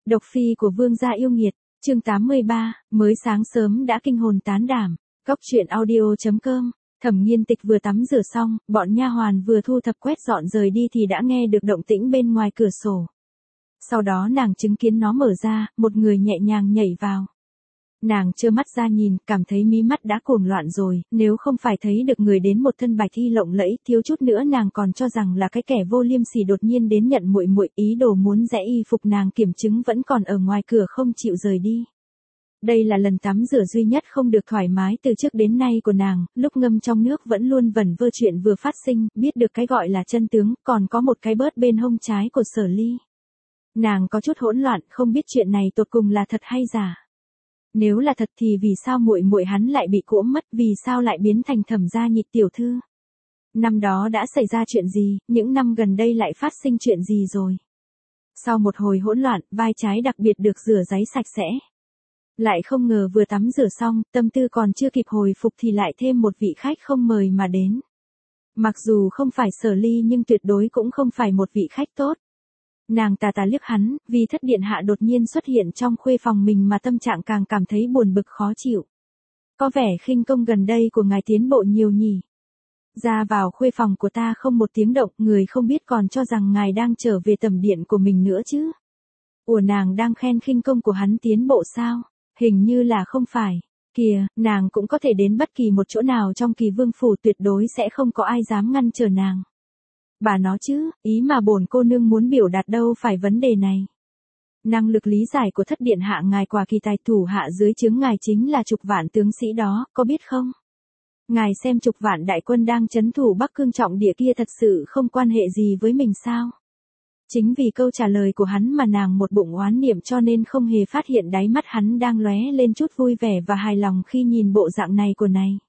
Độc phi của vương gia yêu nghiệt, chương 83, mới sáng sớm đã kinh hồn tán đảm. Cóc truyện audio.com. Thẩm Nghiên Tịch vừa tắm rửa xong, bọn nha hoàn vừa thu thập quét dọn rời đi thì đã nghe được động tĩnh bên ngoài cửa sổ. Sau đó nàng chứng kiến nó mở ra, một người nhẹ nhàng nhảy vào. Nàng trơ mắt ra nhìn, cảm thấy mí mắt đã cuồng loạn rồi, nếu không phải thấy được người đến một thân bạch y lộng lẫy, thiếu chút nữa nàng còn cho rằng là cái kẻ vô liêm sỉ đột nhiên đến nhận muội muội, ý đồ muốn rẽ y phục nàng kiểm chứng vẫn còn ở ngoài cửa không chịu rời đi. Đây là lần tắm rửa duy nhất không được thoải mái từ trước đến nay của nàng, lúc ngâm trong nước vẫn luôn vẩn vơ chuyện vừa phát sinh, biết được cái gọi là chân tướng, còn có một cái bớt bên hông trái của Sở Ly. Nàng có chút hỗn loạn, không biết chuyện này tột cùng là thật hay giả. Nếu là thật thì vì sao muội muội hắn lại bị cỗm mất, vì sao lại biến thành Thẩm gia nhị tiểu thư? Năm đó đã xảy ra chuyện gì, những năm gần đây lại phát sinh chuyện gì rồi? Sau một hồi hỗn loạn, vai trái đặc biệt được rửa ráy sạch sẽ. Lại không ngờ vừa tắm rửa xong, tâm tư còn chưa kịp hồi phục thì lại thêm một vị khách không mời mà đến. Mặc dù không phải Sở Ly nhưng tuyệt đối cũng không phải một vị khách tốt. Nàng tà tà liếc hắn, vì thất điện hạ đột nhiên xuất hiện trong khuê phòng mình mà tâm trạng càng cảm thấy buồn bực khó chịu. Có vẻ khinh công gần đây của ngài tiến bộ nhiều nhỉ. Ra vào khuê phòng của ta không một tiếng động, người không biết còn cho rằng ngài đang trở về tẩm điện của mình nữa chứ. Ủa, nàng đang khen khinh công của hắn tiến bộ sao? Hình như là không phải. Kìa, nàng cũng có thể đến bất kỳ một chỗ nào trong Kỳ Vương phủ, tuyệt đối sẽ không có ai dám ngăn trở nàng. Bà nói chứ, ý mà bổn cô nương muốn biểu đạt đâu phải vấn đề này. Năng lực lý giải của thất điện hạ ngài quả kỳ tài, thủ hạ dưới trướng ngài chính là chục vạn tướng sĩ đó, có biết không? Ngài xem chục vạn đại quân đang trấn thủ Bắc Cương trọng địa kia thật sự không quan hệ gì với mình sao? Chính vì câu trả lời của hắn mà nàng một bụng oán niệm, cho nên không hề phát hiện đáy mắt hắn đang lóe lên chút vui vẻ và hài lòng khi nhìn bộ dạng này của này.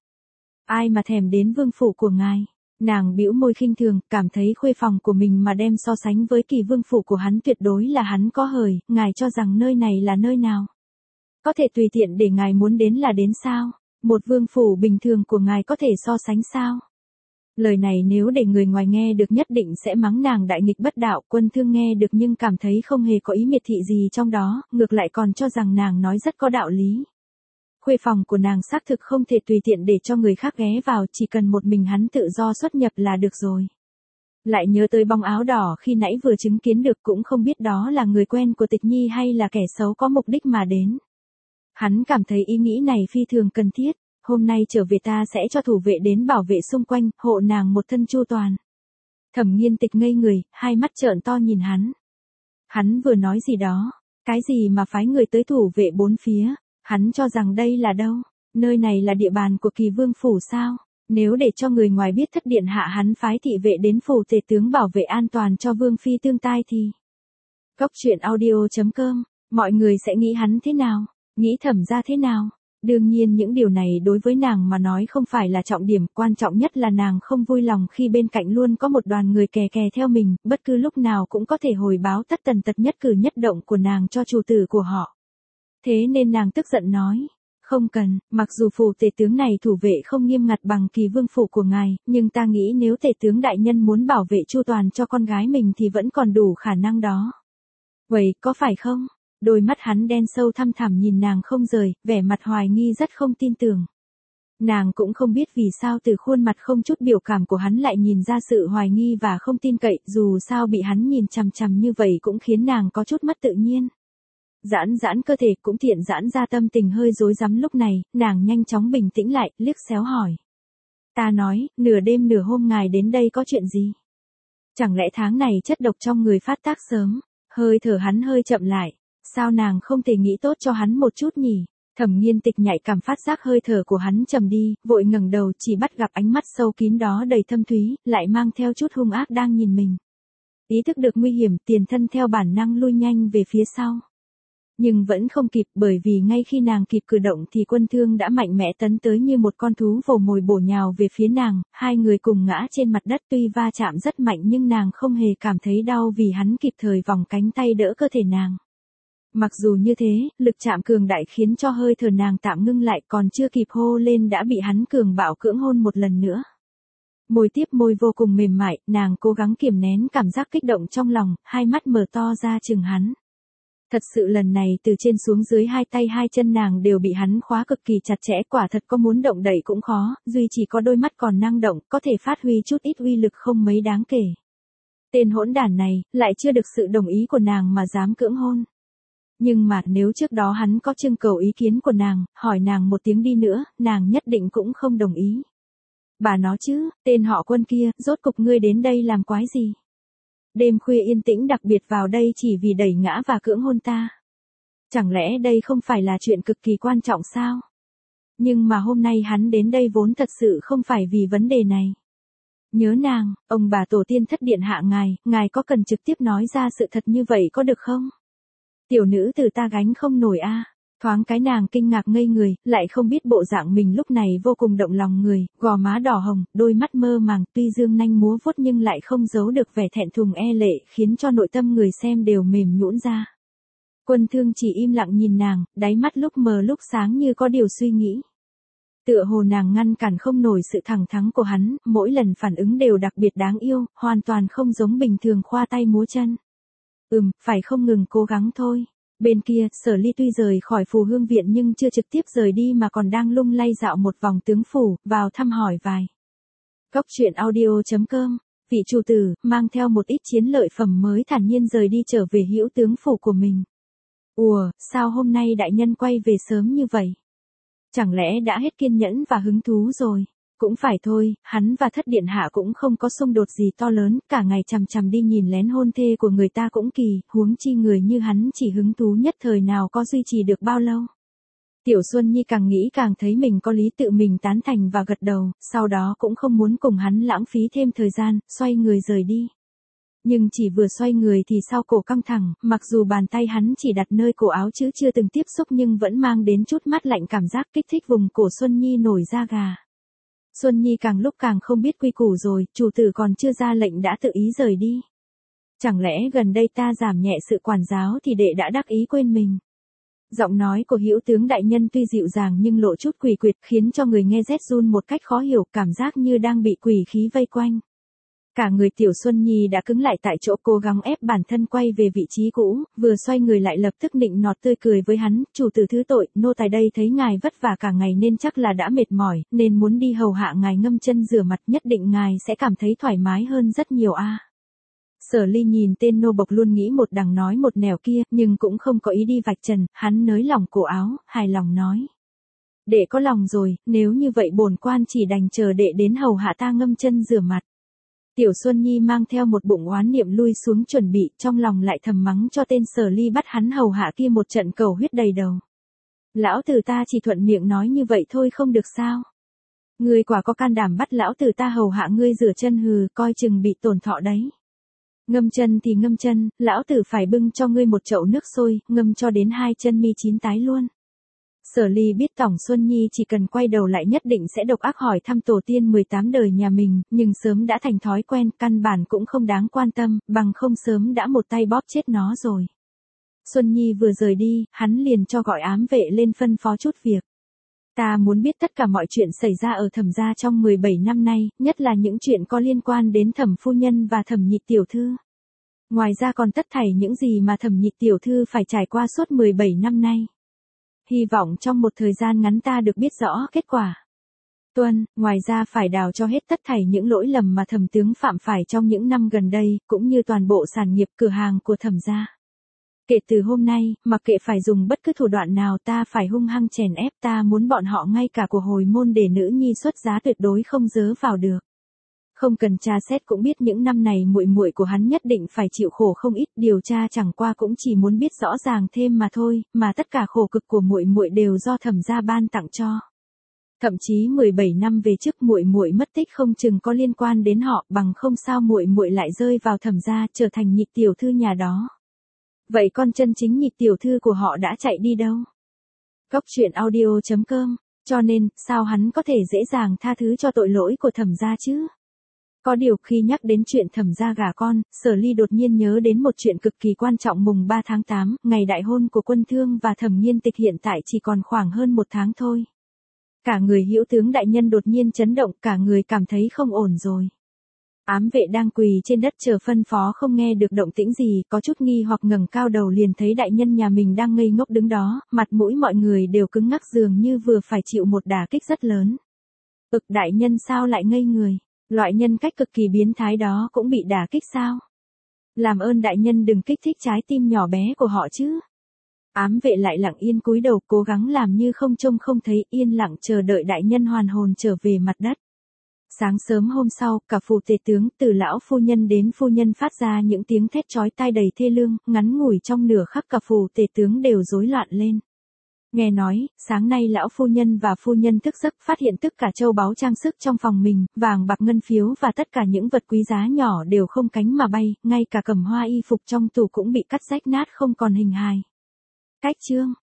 Ai mà thèm đến vương phủ của ngài? Nàng bĩu môi khinh thường, cảm thấy khuê phòng của mình mà đem so sánh với Kỳ Vương phủ của hắn tuyệt đối là hắn có hời, ngài cho rằng nơi này là nơi nào? Có thể tùy tiện để ngài muốn đến là đến sao? Một vương phủ bình thường của ngài có thể so sánh sao? Lời này nếu để người ngoài nghe được nhất định sẽ mắng nàng đại nghịch bất đạo. Quân Thương nghe được nhưng cảm thấy không hề có ý miệt thị gì trong đó, ngược lại còn cho rằng nàng nói rất có đạo lý. Khuê phòng của nàng xác thực không thể tùy tiện để cho người khác ghé vào, chỉ cần một mình hắn tự do xuất nhập là được rồi. Lại nhớ tới bóng áo đỏ khi nãy vừa chứng kiến được, cũng không biết đó là người quen của Tịch Nhi hay là kẻ xấu có mục đích mà đến. Hắn cảm thấy ý nghĩ này phi thường cần thiết. Hôm nay trở về ta sẽ cho thủ vệ đến bảo vệ xung quanh, hộ nàng một thân chu toàn. Thẩm Nghiên Tịch ngây người, hai mắt trợn to nhìn hắn. Hắn vừa nói gì đó? Cái gì mà phái người tới thủ vệ bốn phía? Hắn cho rằng đây là đâu? Nơi này là địa bàn của Kỳ Vương phủ sao? Nếu để cho người ngoài biết thất điện hạ hắn phái thị vệ đến phủ tề tướng bảo vệ an toàn cho vương phi tương tai thì... Cóc truyện audio.com. Mọi người sẽ nghĩ hắn thế nào? Nghĩ Thẩm gia thế nào? Đương nhiên những điều này đối với nàng mà nói không phải là trọng điểm, quan trọng nhất là nàng không vui lòng khi bên cạnh luôn có một đoàn người kè kè theo mình, bất cứ lúc nào cũng có thể hồi báo tất tần tật nhất cử nhất động của nàng cho chủ tử của họ. Thế nên nàng tức giận nói, không cần, mặc dù phủ tể tướng này thủ vệ không nghiêm ngặt bằng Kỳ Vương phủ của ngài, nhưng ta nghĩ nếu tể tướng đại nhân muốn bảo vệ chu toàn cho con gái mình thì vẫn còn đủ khả năng đó. Vậy, có phải không? Đôi mắt hắn đen sâu thăm thẳm nhìn nàng không rời, vẻ mặt hoài nghi rất không tin tưởng. Nàng cũng không biết vì sao từ khuôn mặt không chút biểu cảm của hắn lại nhìn ra sự hoài nghi và không tin cậy, dù sao bị hắn nhìn chằm chằm như vậy cũng khiến nàng có chút mất tự nhiên. Giãn giãn cơ thể cũng tiện giãn ra tâm tình hơi rối rắm, lúc này, nàng nhanh chóng bình tĩnh lại, liếc xéo hỏi. Ta nói, nửa đêm nửa hôm ngài đến đây có chuyện gì? Chẳng lẽ tháng này chất độc trong người phát tác sớm? Hơi thở hắn hơi chậm lại. Sao nàng không thể nghĩ tốt cho hắn một chút nhỉ? Thẩm Nghiên Tịch nhạy cảm phát giác hơi thở của hắn trầm đi, vội ngẩng đầu chỉ bắt gặp ánh mắt sâu kín đó đầy thâm thúy, lại mang theo chút hung ác đang nhìn mình. Ý thức được nguy hiểm, tiền thân theo bản năng lui nhanh về phía sau. Nhưng vẫn không kịp, bởi vì ngay khi nàng kịp cử động thì Quân Thương đã mạnh mẽ tấn tới như một con thú vồ mồi bổ nhào về phía nàng, hai người cùng ngã trên mặt đất, tuy va chạm rất mạnh nhưng nàng không hề cảm thấy đau vì hắn kịp thời vòng cánh tay đỡ cơ thể nàng. Mặc dù như thế, lực chạm cường đại khiến cho hơi thở nàng tạm ngưng lại, còn chưa kịp hô lên đã bị hắn cường bạo cưỡng hôn một lần nữa. Môi tiếp môi vô cùng mềm mại, nàng cố gắng kiềm nén cảm giác kích động trong lòng, hai mắt mở to ra chừng hắn. Thật sự lần này từ trên xuống dưới hai tay hai chân nàng đều bị hắn khóa cực kỳ chặt chẽ, quả thật có muốn động đậy cũng khó, duy chỉ có đôi mắt còn năng động, có thể phát huy chút ít uy lực không mấy đáng kể. Tên hỗn đản này, lại chưa được sự đồng ý của nàng mà dám cưỡng hôn. Nhưng mà nếu trước đó hắn có trưng cầu ý kiến của nàng, hỏi nàng một tiếng đi nữa, nàng nhất định cũng không đồng ý. Bà nó chứ, tên họ Quân kia, rốt cục ngươi đến đây làm quái gì? Đêm khuya yên tĩnh đặc biệt vào đây chỉ vì đẩy ngã và cưỡng hôn ta. Chẳng lẽ đây không phải là chuyện cực kỳ quan trọng sao? Nhưng mà hôm nay hắn đến đây vốn thật sự không phải vì vấn đề này. Nhớ nàng, ông bà tổ tiên thất điện hạ ngài có cần trực tiếp nói ra sự thật như vậy có được không? Tiểu nữ từ ta gánh không nổi a. Thoáng cái nàng kinh ngạc ngây người, lại không biết bộ dạng mình lúc này vô cùng động lòng người, gò má đỏ hồng, đôi mắt mơ màng, tuy dương nanh múa vuốt nhưng lại không giấu được vẻ thẹn thùng e lệ, khiến cho nội tâm người xem đều mềm nhũn ra. Quân Thương chỉ im lặng nhìn nàng, đáy mắt lúc mờ lúc sáng như có điều suy nghĩ. Tựa hồ nàng ngăn cản không nổi sự thẳng thắn của hắn, mỗi lần phản ứng đều đặc biệt đáng yêu, hoàn toàn không giống bình thường khoa tay múa chân. Phải không ngừng cố gắng thôi. Bên kia, Sở Ly tuy rời khỏi Phù Hương Viện nhưng chưa trực tiếp rời đi mà còn đang lung lay dạo một vòng tướng phủ, vào thăm hỏi vài. Góc truyện audio.com, vị chủ tử, mang theo một ít chiến lợi phẩm mới thản nhiên rời đi trở về hữu tướng phủ của mình. Ủa, sao hôm nay đại nhân quay về sớm như vậy? Chẳng lẽ đã hết kiên nhẫn và hứng thú rồi? Cũng phải thôi, hắn và thất điện hạ cũng không có xung đột gì to lớn, cả ngày chằm chằm đi nhìn lén hôn thê của người ta cũng kỳ, huống chi người như hắn chỉ hứng thú nhất thời nào có duy trì được bao lâu. Tiểu Xuân Nhi càng nghĩ càng thấy mình có lý, tự mình tán thành và gật đầu, sau đó cũng không muốn cùng hắn lãng phí thêm thời gian, xoay người rời đi. Nhưng chỉ vừa xoay người thì sau cổ căng thẳng, mặc dù bàn tay hắn chỉ đặt nơi cổ áo chứ chưa từng tiếp xúc nhưng vẫn mang đến chút mát lạnh, cảm giác kích thích vùng cổ Xuân Nhi nổi da gà. Xuân Nhi càng lúc càng không biết quy củ rồi, chủ tử còn chưa ra lệnh đã tự ý rời đi. Chẳng lẽ gần đây ta giảm nhẹ sự quản giáo thì đệ đã đắc ý quên mình. Giọng nói của hữu tướng đại nhân tuy dịu dàng nhưng lộ chút quỷ quyệt, khiến cho người nghe rét run một cách khó hiểu, cảm giác như đang bị quỷ khí vây quanh. Cả người Tiểu Xuân Nhi đã cứng lại tại chỗ, cố gắng ép bản thân quay về vị trí cũ, vừa xoay người lại lập tức nịnh nọt tươi cười với hắn, chủ tử thứ tội, nô tài đây thấy ngài vất vả cả ngày nên chắc là đã mệt mỏi, nên muốn đi hầu hạ ngài ngâm chân rửa mặt, nhất định ngài sẽ cảm thấy thoải mái hơn rất nhiều a. Sở Ly nhìn tên nô bộc luôn nghĩ một đằng nói một nẻo kia, nhưng cũng không có ý đi vạch trần, hắn nới lỏng cổ áo, hài lòng nói. Đệ có lòng rồi, nếu như vậy bổn quan chỉ đành chờ đệ đến hầu hạ ta ngâm chân rửa mặt. Tiểu Xuân Nhi mang theo một bụng oán niệm lui xuống chuẩn bị, trong lòng lại thầm mắng cho tên Sở Ly bắt hắn hầu hạ kia một trận cầu huyết đầy đầu. Lão tử ta chỉ thuận miệng nói như vậy thôi không được sao? Ngươi quả có can đảm bắt lão tử ta hầu hạ ngươi rửa chân hừ, coi chừng bị tổn thọ đấy. Ngâm chân thì ngâm chân, lão tử phải bưng cho ngươi một chậu nước sôi, ngâm cho đến hai chân mi chín tái luôn. Sở Ly biết Tổng Xuân Nhi chỉ cần quay đầu lại nhất định sẽ độc ác hỏi thăm tổ tiên 18 đời nhà mình, nhưng sớm đã thành thói quen, căn bản cũng không đáng quan tâm, bằng không sớm đã một tay bóp chết nó rồi. Xuân Nhi vừa rời đi, hắn liền cho gọi ám vệ lên phân phó chút việc. Ta muốn biết tất cả mọi chuyện xảy ra ở Thẩm gia trong 17 năm nay, nhất là những chuyện có liên quan đến Thẩm phu nhân và Thẩm Nhị tiểu thư. Ngoài ra còn tất thảy những gì mà Thẩm Nhị tiểu thư phải trải qua suốt 17 năm nay. Hy vọng trong một thời gian ngắn ta được biết rõ kết quả. Tuân, ngoài ra phải đào cho hết tất thảy những lỗi lầm mà Thẩm tướng phạm phải trong những năm gần đây, cũng như toàn bộ sản nghiệp cửa hàng của Thẩm gia. Kể từ hôm nay, mặc kệ phải dùng bất cứ thủ đoạn nào ta phải hung hăng chèn ép, ta muốn bọn họ ngay cả của hồi môn để nữ nhi xuất giá tuyệt đối không dớ vào được. Không cần tra xét cũng biết những năm này muội muội của hắn nhất định phải chịu khổ không ít, điều tra chẳng qua cũng chỉ muốn biết rõ ràng thêm mà thôi, mà tất cả khổ cực của muội muội đều do Thẩm gia ban tặng cho. Thậm chí 17 năm về trước muội muội mất tích không chừng có liên quan đến họ, bằng không sao muội muội lại rơi vào Thẩm gia, trở thành nhị tiểu thư nhà đó. Vậy con chân chính nhị tiểu thư của họ đã chạy đi đâu? Góc truyện audio.com, cho nên, sao hắn có thể dễ dàng tha thứ cho tội lỗi của Thẩm gia chứ? Có điều khi nhắc đến chuyện Thẩm gia gả con, Sở Ly đột nhiên nhớ đến một chuyện cực kỳ quan trọng. Mùng 3 tháng 8, ngày đại hôn của Quân Thương và Thẩm Nghiên Tịch hiện tại chỉ còn khoảng hơn một tháng thôi. Cả người hữu tướng đại nhân đột nhiên chấn động, cả người cảm thấy không ổn rồi. Ám vệ đang quỳ trên đất chờ phân phó không nghe được động tĩnh gì, có chút nghi hoặc ngẩng cao đầu liền thấy đại nhân nhà mình đang ngây ngốc đứng đó, mặt mũi mọi người đều cứng ngắc dường như vừa phải chịu một đả kích rất lớn. Đại nhân sao lại ngây người? Loại nhân cách cực kỳ biến thái đó cũng bị đả kích sao? Làm ơn đại nhân đừng kích thích trái tim nhỏ bé của họ chứ. Ám vệ lại lặng yên cúi đầu cố gắng làm như không trông không thấy, yên lặng chờ đợi đại nhân hoàn hồn trở về mặt đất. Sáng sớm hôm sau, cả phủ tể tướng, từ lão phu nhân đến phu nhân phát ra những tiếng thét chói tai đầy thê lương, ngắn ngủi trong nửa khắc cả phủ tể tướng đều rối loạn lên. Nghe nói, sáng nay lão phu nhân và phu nhân thức giấc phát hiện tất cả châu báu trang sức trong phòng mình, vàng bạc ngân phiếu và tất cả những vật quý giá nhỏ đều không cánh mà bay, ngay cả cẩm hoa y phục trong tủ cũng bị cắt rách nát không còn hình hài. Cách chương